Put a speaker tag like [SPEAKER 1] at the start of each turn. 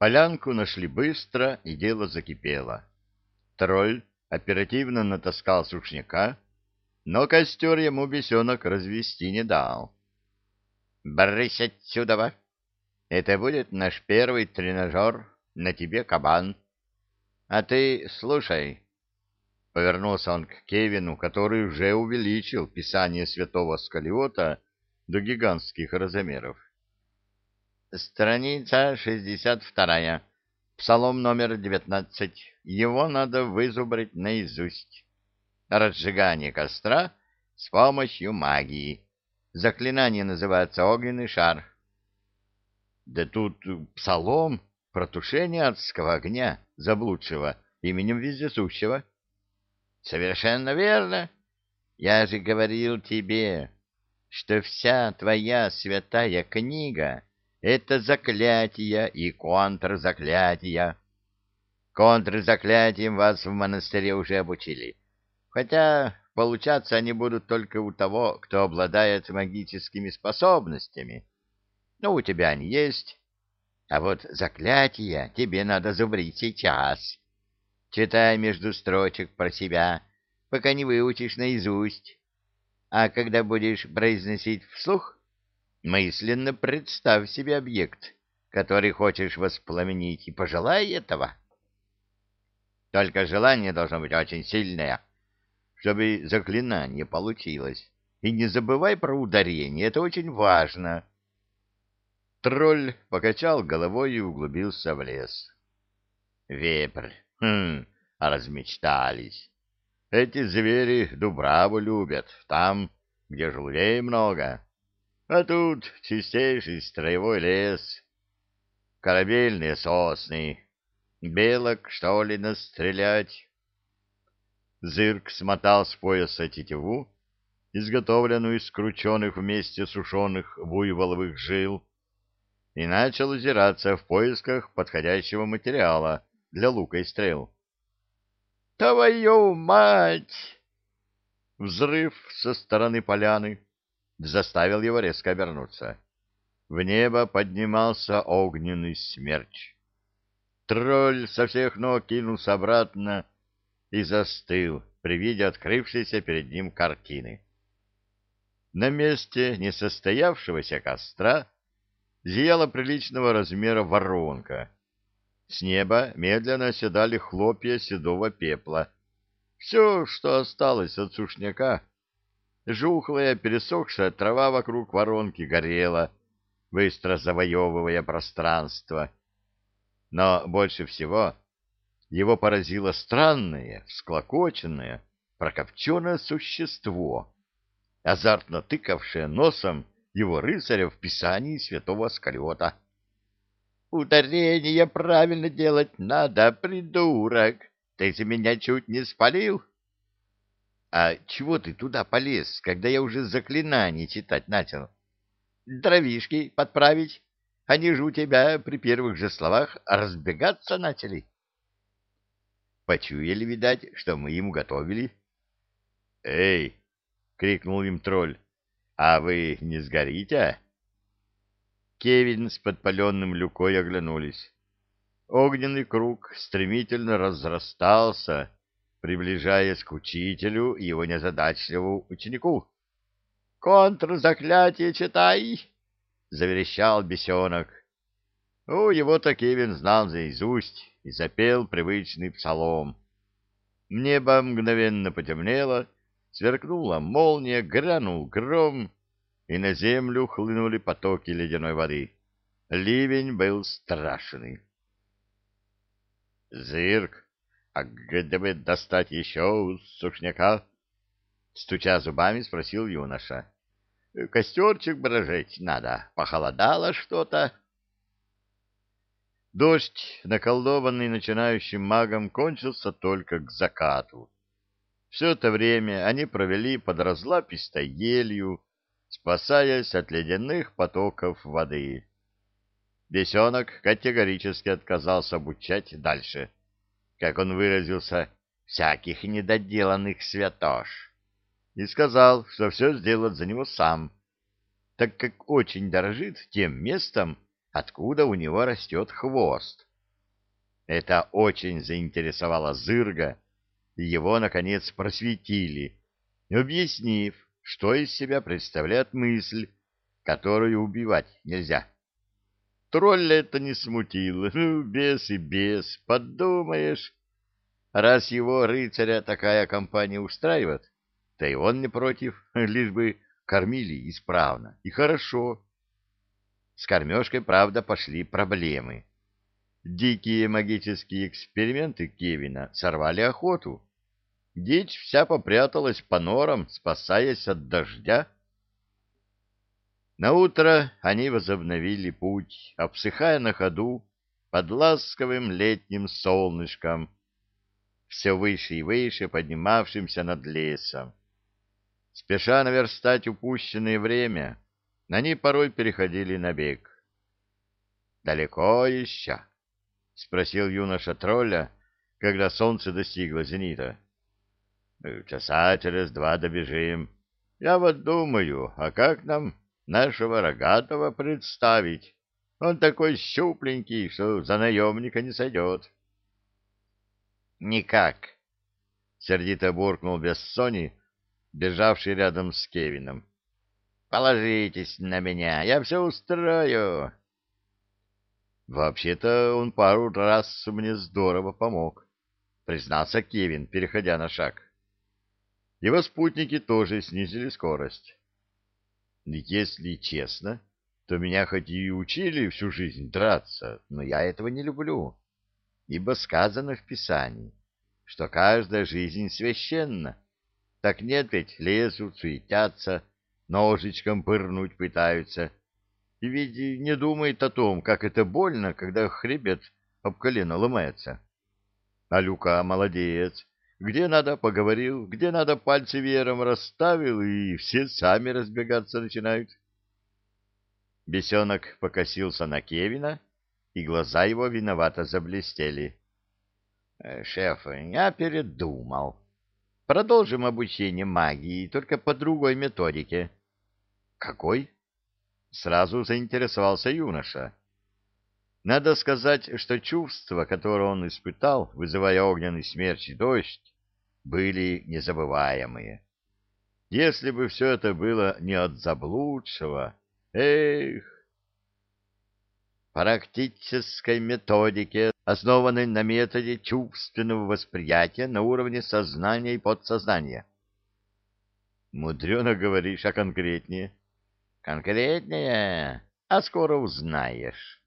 [SPEAKER 1] Полянку нашли быстро, и дело закипело. Тролль оперативно натаскал сушняка, но костер ему бесенок развести не дал. — Брысь отсюда! Это будет наш первый тренажер, на тебе кабан. А ты слушай, — повернулся он к Кевину, который уже увеличил писание святого Сколиота до гигантских размеров. Страница 62, псалом номер 19. Его надо вызубрить наизусть. Разжигание костра с помощью магии. Заклинание называется «Огненный шар». Да тут псалом про тушение адского огня, заблудшего, именем вездесущего. Совершенно верно. Я же говорил тебе, что вся твоя святая книга — это заклятия и контрзаклятия. Контрзаклятиям вас в монастыре уже обучили, хотя получаться они будут только у того, кто обладает магическими способностями. Ну, у тебя они есть, а вот заклятия тебе надо зубрить сейчас. Читай между строчек про себя, пока не выучишь наизусть. А когда будешь произносить вслух, мысленно представь себе объект, который хочешь воспламенить, и пожелай этого. Только желание должно быть очень сильное, чтобы заклинание получилось. И не забывай про ударение, это очень важно. Тролль покачал головой и углубился в лес. Вепрь, размечтались. Эти звери дубраву любят, там, где желудей много. А тут чистейший строевой лес, корабельные сосны. Белок, что ли, настрелять? Зырк смотал с пояса тетиву, изготовленную из скрученных вместе сушеных буйволовых жил, и начал озираться в поисках подходящего материала для лука и стрел. «Твою мать!» Взрыв со стороны поляны заставил его резко обернуться. В небо поднимался огненный смерч. Тролль со всех ног кинулся обратно и застыл при виде открывшейся перед ним картины. На месте несостоявшегося костра зияла приличного размера воронка. С неба медленно оседали хлопья седого пепла. Все, что осталось от сушняка. Жухлая, пересохшая трава вокруг воронки горела, быстро завоевывая пространство. Но больше всего его поразило странное, всклокоченное, прокопченное существо, азартно тыкавшее носом его рыцаря в писании святого Сколиота. «Ударение правильно делать надо, придурок! Ты за меня чуть не спалил!» «А чего ты туда полез, когда я уже заклинание читать начал? Дровишки подправить? Они же у тебя при первых же словах разбегаться начали». Почуяли, видать, что мы им готовили. «Эй!» — крикнул им тролль. «А вы не сгорите?» Кевин с подпаленным Люкой оглянулись. Огненный круг стремительно разрастался, приближаясь к учителю и его незадачливому ученику. «Контрзаклятие читай!» — заверещал бесенок. Его-то Кевин знал наизусть и запел привычный псалом. Небо мгновенно потемнело, сверкнула молния, грянул гром, и на землю хлынули потоки ледяной воды. Ливень был страшный. — Зырк, а где бы достать еще сушняка? — стуча зубами, спросил юноша. — Костерчик брожить надо, похолодало что-то. Дождь, наколдованный начинающим магом, кончился только к закату. Все это время они провели под разлапистой елью, спасаясь от ледяных потоков воды. Бесенок категорически отказался обучать дальше, как он выразился, всяких недоделанных святош, и сказал, что все сделает за него сам, так как очень дорожит тем местом, откуда у него растет хвост. Это очень заинтересовало Зырга, и его, наконец, просветили, объяснив, что из себя представляет мысль, которую убивать нельзя. Тролля это не смутило. Ну, бес и бес, подумаешь. Раз его рыцаря такая компания устраивает, то и он не против, лишь бы кормили исправно и хорошо. С кормежкой, правда, пошли проблемы. Дикие магические эксперименты Кевина сорвали охоту. Дичь вся попряталась по норам, спасаясь от дождя. Наутро они возобновили путь, обсыхая на ходу под ласковым летним солнышком, все выше и выше поднимавшимся над лесом. Спеша наверстать упущенное время, они порой переходили на бег. «Далеко еще?» — спросил юноша тролля, когда солнце достигло зенита. «Часа через 2 добежим. Я вот думаю, а как нам нашего рогатого представить? Он такой щупленький, что за наемника не сойдет». «Никак», — сердито буркнул Бессони, бежавший рядом с Кевином. «Положитесь на меня, я все устрою». «Вообще-то он пару раз мне здорово помог», — признался Кевин, переходя на шаг. Его спутники тоже снизили скорость. «Если честно, то меня хоть и учили всю жизнь драться, но я этого не люблю, ибо сказано в Писании, что каждая жизнь священна. Так нет ведь, лезут, суетятся, ножичком пырнуть пытаются, и ведь не думает о том, как это больно, когда хребет об колено ломается. А Люка молодец. Где надо, поговорил, где надо, пальцы веером расставил, и все сами разбегаться начинают». Бесенок покосился на Кевина, и глаза его виновато заблестели. «Шеф, я передумал. Продолжим обучение магии, только по другой методике». «Какой?» — сразу заинтересовался юноша. Надо сказать, что чувства, которые он испытал, вызывая огненный смерч и дождь, были незабываемые. Если бы все это было не от заблудшего, эх! Практической методике, основанной на методе чувственного восприятия на уровне сознания и подсознания. Мудрено говоришь, а конкретнее? Конкретнее? А скоро узнаешь.